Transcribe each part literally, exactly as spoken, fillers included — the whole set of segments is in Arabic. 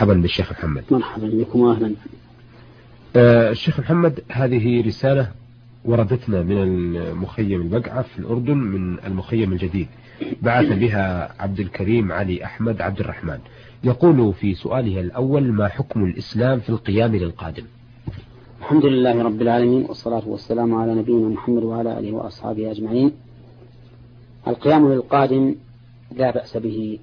مرحبا بالشيخ محمد. مرحبا بكم وأهلا. آه الشيخ محمد، هذه رسالة وردتنا من المخيم البقعة في الأردن، من المخيم الجديد، بعث بها عبد الكريم علي أحمد عبد الرحمن. يقول في سؤاله الأول: ما حكم الإسلام في القيام للقادم؟ الحمد لله رب العالمين، والصلاة والسلام على نبينا محمد وعلى آله وأصحابه أجمعين. القيام للقادم لا بأس به،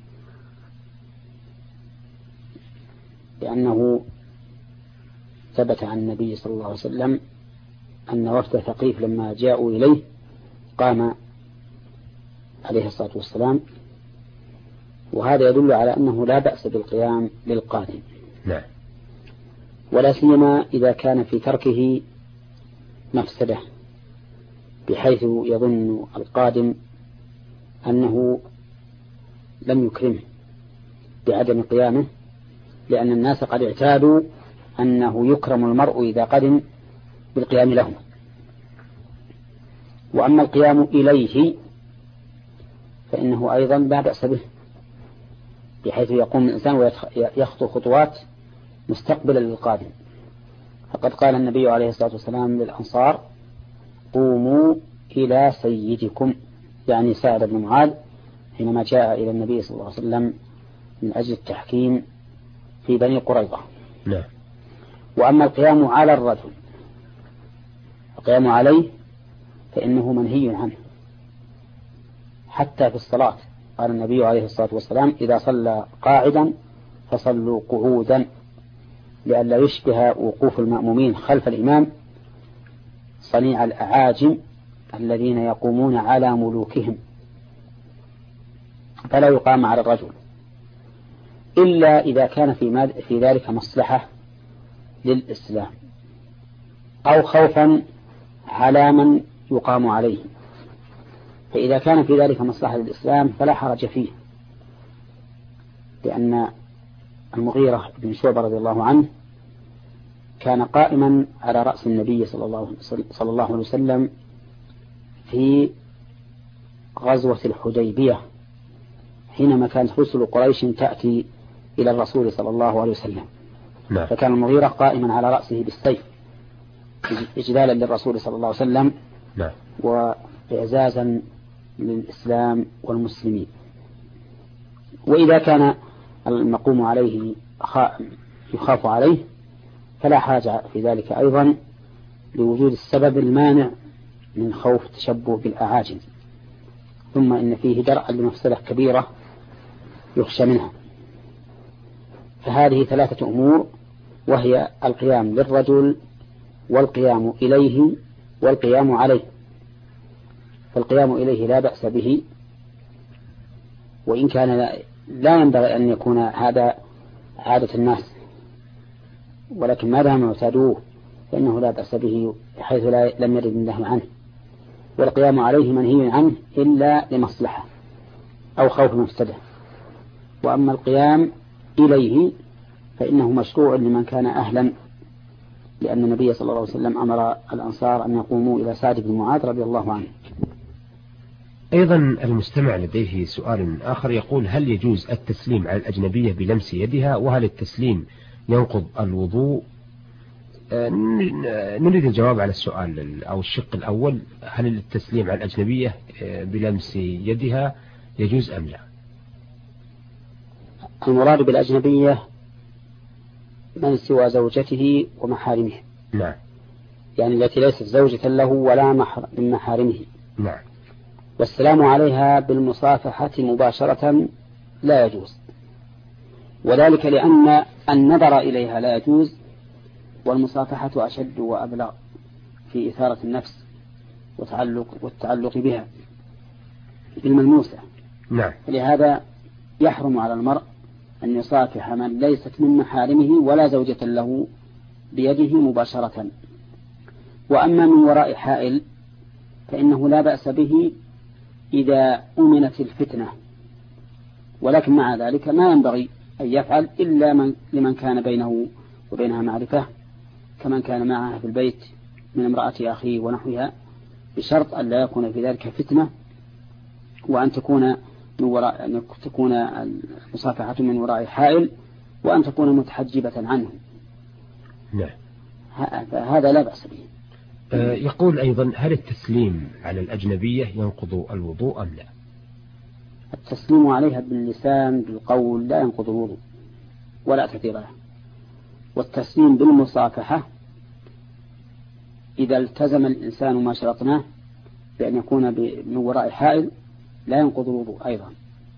لأنه ثبت عن النبي صلى الله عليه وسلم أن وفد ثقيف لما جاءوا إليه قام عليه الصلاة والسلام، وهذا يدل على أنه لا بأس بالقيام للقادم. نعم. ولا سيما إذا كان في تركه مفسدة، بحيث يظن القادم أنه لم يكرمه بعدم قيامه، لأن الناس قد اعتادوا أنه يكرم المرء إذا قدم بالقيام له. وأما القيام إليه فإنه أيضا لا بأس به، بحيث يقوم الإنسان ويخطو خطوات مستقبلا للقادم. فقد قال النبي عليه الصلاة والسلام للأنصار: قوموا إلى سيدكم، يعني سعد بن معاذ حينما جاء إلى النبي صلى الله عليه وسلم من أجل التحكيم في بني قريظة. لا. وأما القيام على الرجل، القيام عليه فإنه منهي عنه، حتى في الصلاة. قال النبي عليه الصلاة والسلام: إذا صلى قاعدا فصلوا قعودا، لئلا يشبه وقوف المأمومين خلف الإمام صنيع الأعاجم الذين يقومون على ملوكهم، فلا يقام على الرجل إلا إذا كان في, في ذلك مصلحة للإسلام أو خوفا على من يقام عليه. فإذا كان في ذلك مصلحة للإسلام فلا حرج فيه، لأن المغيرة بن شعبة رضي الله عنه كان قائما على رأس النبي صلى الله, صلى الله عليه وسلم في غزوة الحديبية، حينما كانت رسل قريش تأتي إلى الرسول صلى الله عليه وسلم. لا. فكان المغيرة قائما على رأسه بالسيف إجلالا للرسول صلى الله عليه وسلم. لا. وإعزازا للإسلام والمسلمين. وإذا كان المقوم عليه يخاف عليه فلا حاجة في ذلك أيضا، لوجود السبب المانع من خوف تشبه بالأعاجم. ثم إن فيه درءا لمفسدة كبيرة يخشى منها. فهذه ثلاثة أمور، وهي القيام للرجل والقيام إليه والقيام عليه. فالقيام إليه لا بأس به، وإن كان لا ينبغي أن يكون هذا عادة الناس، ولكن ما دام اعتادوه فإنه لا بأس به، حيث لا لم يرد النهي عنه. والقيام عليه منهي عنه إلا لمصلحة أو خوف مفسدة. وأما القيام إليه فإنه مشروع لمن كان أهلا، لأن النبي صلى الله عليه وسلم أمر الأنصار أن يقوموا إلى سعد بن معاذ رضي الله عنه. أيضا المستمع لديه سؤال آخر، يقول: هل يجوز التسليم على الأجنبية بلمس يدها؟ وهل التسليم ينقض الوضوء؟ نريد الجواب على السؤال أو الشق الأول: هل التسليم على الأجنبية بلمس يدها يجوز أم لا؟ المراد بالأجنبية من سوى زوجته ومحارمه. نعم. يعني التي ليست زوجة له ولا من محارمه. نعم. والسلام عليها بالمصافحة مباشرة لا يجوز، وذلك لأن النظر إليها لا يجوز، والمصافحة أشد وأبلغ في إثارة النفس وتعلق والتعلق بها بالملموسة. نعم. لهذا يحرم على المرء أن يصافح من ليست من محارمه ولا زوجة له بيده مباشرة. وأما من وراء حائل فإنه لا بأس به إذا أمنت الفتنة، ولكن مع ذلك ما ينبغي أن يفعل إلا من لمن كان بينه وبينها معرفة، كمن كان معها في البيت من امرأة أخيه ونحوها، بشرط أن لا يكون في ذلك فتنة، وأن تكون من وراء أن تكون المصافحة من وراء حائل، وأن تكون متحجبة عنه. نعم. هذا لا بأس به. يقول أيضا: هل التسليم على الأجنبية ينقض الوضوء أم لا؟ التسليم عليها باللسان بالقول لا ينقض الوضوء ولا تأثير له. والتسليم بالمصافحة إذا التزم الإنسان ما شرطناه بأن يكون من وراء حائل لا ينقض الوضوء أيضا.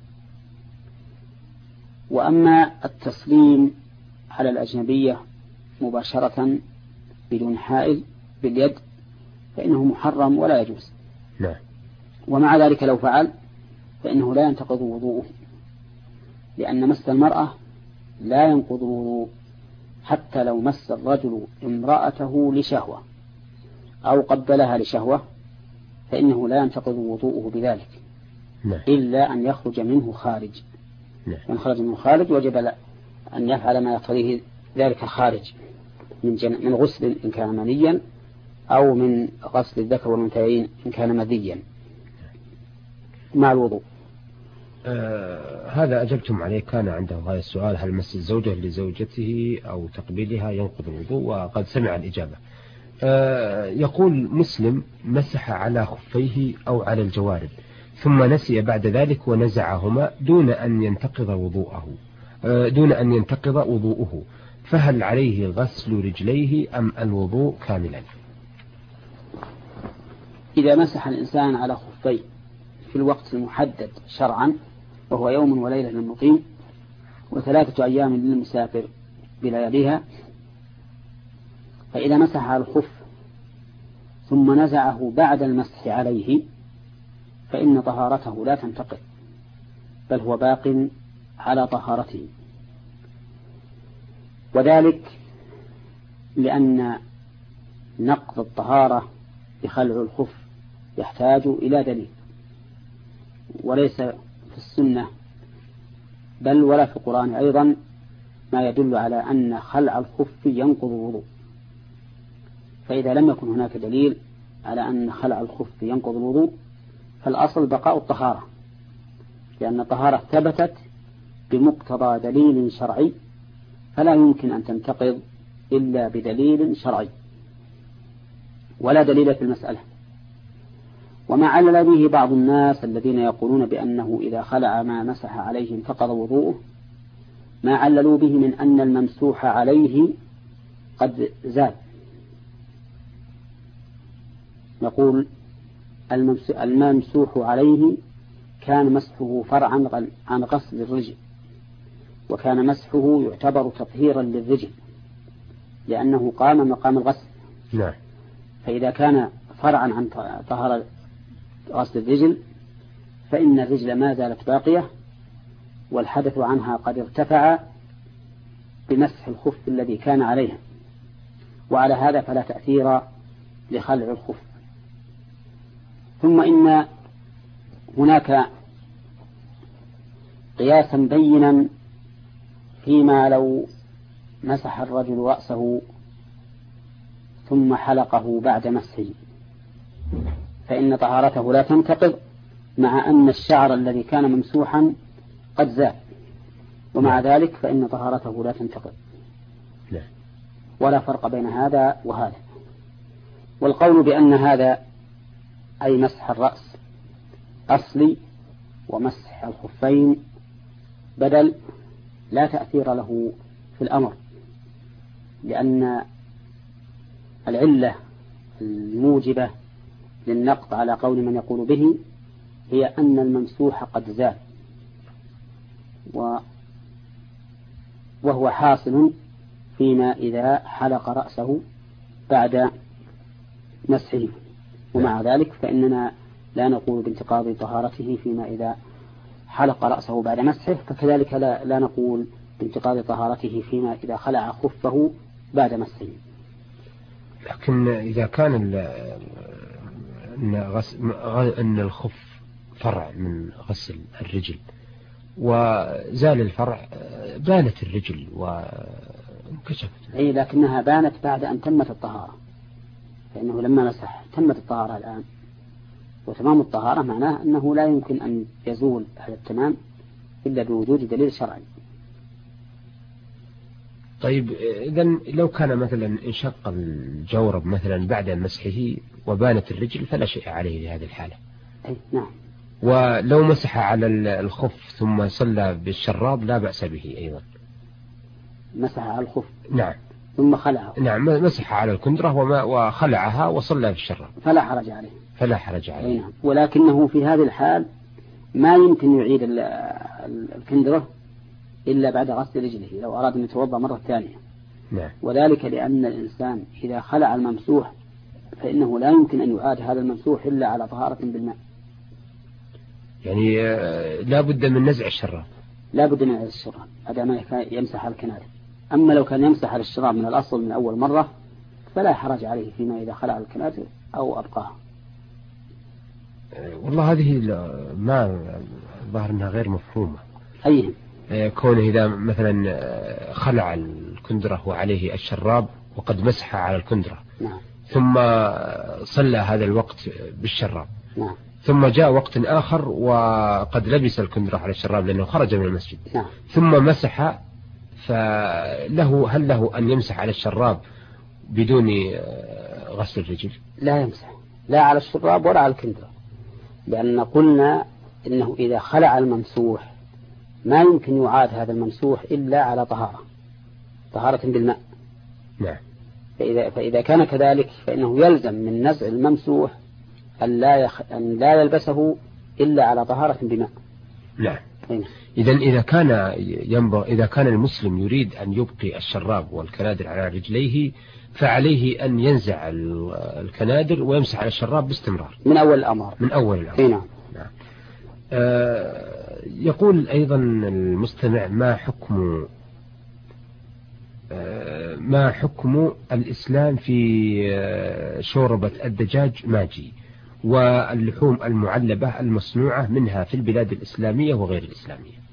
وأما التسليم على الأجنبية مباشرة بدون حائل باليد فإنه محرم ولا يجوز. لا. ومع ذلك لو فعل فإنه لا ينتقض وضوءه، لأن مس المرأة لا ينقض الوضوء حتى لو مس الرجل امرأته لشهوة أو قبلها لشهوة فإنه لا ينتقض وضوءه بذلك. لا. إلا أن يخرج منه خارج. من خرج منه خارج وجب أن يفعل ما يقتضيه ذلك الخارج من, جن... من غسل إن كان منيا أو من غسل الذكر والأنثيين إن كان مذيا مع الوضوء. آه هذا أجبتم عليه. كان عنده هذا السؤال: هل مس الزوجة لزوجته أو تقبيلها ينقض الوضوء؟ وقد سمع الإجابة. آه يقول: مسلم مسح على خفيه أو على الجوارب ثم نسي بعد ذلك ونزعهما دون أن ينتقض وضوءه آه دون أن ينتقض وضوءه، فهل عليه غسل رجليه أم الوضوء كاملا؟ إذا مسح الإنسان على خفيه في الوقت المحدد شرعا وهو يوم وليلة للمقيم وثلاثة أيام للمسافر بلياليها، فإذا مسح على الخف ثم نزعه بعد المسح عليه فإن طهارته لا تنتقض بل هو باق على طهارته، وذلك لأن نقض الطهارة بخلع الخف يحتاج إلى دليل، وليس في السنة بل ولا في القرآن أيضا ما يدل على أن خلع الخف ينقض الوضوء. فإذا لم يكن هناك دليل على أن خلع الخف ينقض الوضوء فالأصل بقاء الطهارة، لأن الطهارة ثبتت بمقتضى دليل شرعي فلا يمكن أن تنتقض إلا بدليل شرعي ولا دليل في المسألة. وما علل به بعض الناس الذين يقولون بأنه إذا خلع ما مسح عليه انتقض وضوءه ما عللوا به من أن الممسوح عليه قد زاد. نقول الممسوح عليه كان مسحه فرعا عن غسل الرجل، وكان مسحه يعتبر تطهيرا للرجل لأنه قام مقام الغسل. نعم. فإذا كان فرعا عن طهارة غسل الرجل فإن الرجل ما زالت باقية والحدث عنها قد ارتفع بمسح الخف الذي كان عليها، وعلى هذا فلا تأثير لخلع الخف. ثم إن هناك قياسا بينا فيما لو مسح الرجل رأسه ثم حلقه بعد مسحه فإن طهارته لا تنتقض مع أن الشعر الذي كان ممسوحا قد زال، ومع ذلك فإن طهارته لا تنتقض. ولا فرق بين هذا وهذا. والقول بأن هذا أي مسح الرأس أصلي ومسح الخفين بدل لا تأثير له في الأمر، لأن العلة الموجبة للنقض على قول من يقول به هي أن الممسوح قد زال، وهو حاصل فيما إذا حلق رأسه بعد مسحه، ومع ذلك فإننا لا نقول بانتقاض طهارته فيما إذا حلق رأسه بعد مسحه، فكذلك لا, لا نقول بانتقاض طهارته فيما إذا خلع خفه بعد مسحه. لكن إذا كان أن الخف فرع من غسل الرجل وزال الفرع بانت الرجل وانكشفت. أي لكنها بانت بعد أن تمت الطهارة، فإنه لما مسح تمت الطهارة الآن، وتمام الطهارة معناه أنه لا يمكن أن يزول هذا التمام إلا بوجود دليل شرعي. طيب إذا لو كان مثلا انشق الجورب مثلا بعد مسحه وبانت الرجل فلا شيء عليه في هذه الحالة. أي نعم. ولو مسح على الخف ثم صلى بالشراب لا بأس به أيضا. مسح على الخف. نعم. ثم خلعه. نعم مسح على الكندرة وما وخلعها وصلى بالشراب. فلا حرج عليه. فلا حرج عليه. نعم. ولكنه في هذه الحال ما يمكن يعيد الكندرة إلا بعد غسل رجله لو أراد أن يتوضأ مرة ثانية. نعم. وذلك لأن الإنسان إذا خلع الممسوح فإنه لا يمكن أن يعاد هذا الممسوح إلا على طهارة بالماء. يعني لا بد من نزع الشراب. لا بد من نزع الشراب هذا ما يمسح على الكنارة. أما لو كان يمسح على الشراب من الأصل من أول مرة فلا حرج عليه فيما إذا خلع الكنارة أو أبقاها. والله هذه ما ظهر أنها غير مفهومة. أيهم كونه إذا مثلا خلع الكندرة وعليه الشراب وقد مسح على الكندرة. نعم. ثم صلى هذا الوقت بالشراب. نعم. ثم جاء وقت آخر وقد لبس الكندرة على الشراب لأنه خرج من المسجد. نعم. ثم مسح فله هل له أن يمسح على الشراب بدون غسل الرجل؟ لا يمسح لا على الشراب ولا على الكندرة لأن قلنا إنه إذا خلع الممسوح ما يمكن يعاد هذا الممسوح إلا على طهارة طهارة بالماء. نعم. فإذا, فإذا كان كذلك فإنه يلزم من نزع الممسوح أن لا, يخ... أن لا يلبسه إلا على طهارة بماء. نعم. إذا إذا كان ينبغ إذا كان المسلم يريد أن يبقي الشراب والكنادر على رجليه فعليه أن ينزع الكنادر ويمسح على الشراب باستمرار من أول الأمر. من أول الأمر. نعم. نعم. آه يقول أيضا المستمع ما حكم آه ما حكم الإسلام في آه شوربة الدجاج ماجي واللحوم المعلبة المصنوعة منها في البلاد الإسلامية وغير الإسلامية؟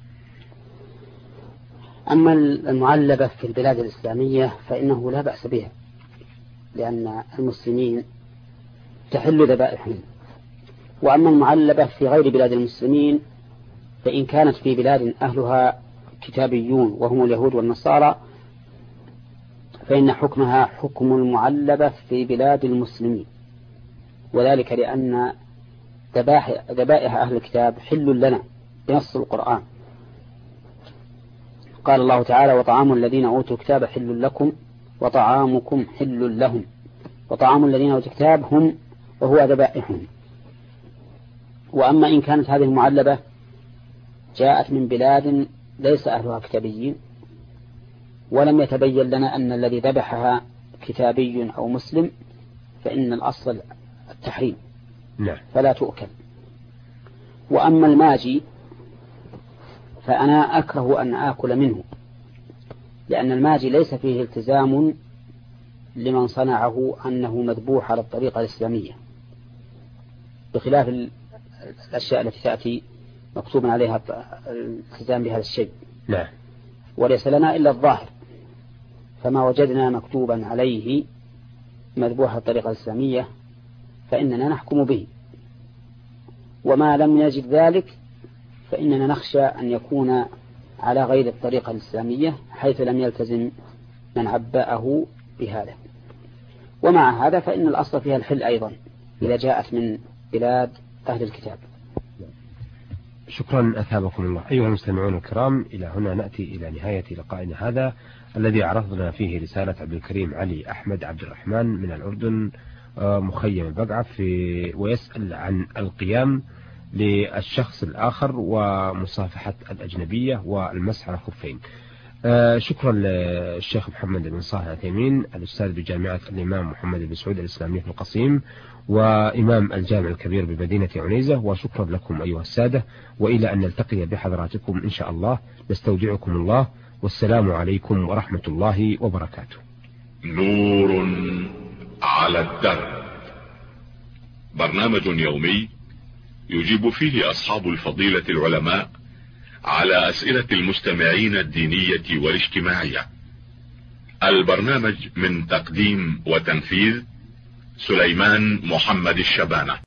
أما المعلبة في البلاد الإسلامية فإنه لا بأس بها لأن المسلمين تحل ذبائحهم. وأما المعلبة في غير بلاد المسلمين فإن كانت في بلاد أهلها كتابيون وهم اليهود والنصارى فإن حكمها حكم المعلبة في بلاد المسلمين وذلك لأن ذبائح أهل الكتاب حل لنا بنص القرآن. قال الله تعالى وطعام الذين أوتوا الكتاب حل لكم وطعامكم حل لهم وطعام الذين أوتوا الكتاب هم وهو ذبائحهم. وأما إن كانت هذه المعلبة جاءت من بلاد ليس أهلها كتابيين ولم يتبين لنا أن الذي ذبحها كتابي أو مسلم فإن الأصل التحريم. نعم. فلا تؤكل. وأما الماجي فأنا أكره أن آكل منه لأن الماجي ليس فيه التزام لمن صنعه أنه مذبوح على الطريقة الإسلامية بخلاف الأشياء التي تأتي مكتوبا عليها الالتزام بهذا الشيء. نعم. وليس لنا إلا الظاهر فما وجدنا مكتوبا عليه مذبوح على الطريقة الإسلامية فإننا نحكم به وما لم يجد ذلك فإننا نخشى أن يكون على غير الطريقة الإسلامية حيث لم يلتزم من عبأه بهذا. ومع هذا فإن الأصل فيها الحل أيضا إذا جاءت من بلاد أهل الكتاب. شكرا أثابكم الله. أيها المستمعون الكرام إلى هنا نأتي إلى نهاية لقائنا هذا الذي عرضنا فيه رسالة عبد الكريم علي أحمد عبد الرحمن من الأردن مخيم البقعة في ويسأل عن القيام للشخص الآخر ومصافحة الأجنبية والمسح على الخفين. آه شكرا للشيخ محمد بن صالح العثيمين الأستاذ بجامعة الإمام محمد بن سعود الإسلامية في القصيم وإمام الجامع الكبير بمدينة عنيزة. وشكرا لكم أيها السادة وإلى أن نلتقي بحضراتكم إن شاء الله نستودعكم الله والسلام عليكم ورحمة الله وبركاته. نور على الدرب، برنامج يومي يجيب فيه أصحاب الفضيلة العلماء على أسئلة المستمعين الدينية والاجتماعية. البرنامج من تقديم وتنفيذ سليمان محمد الشبانة.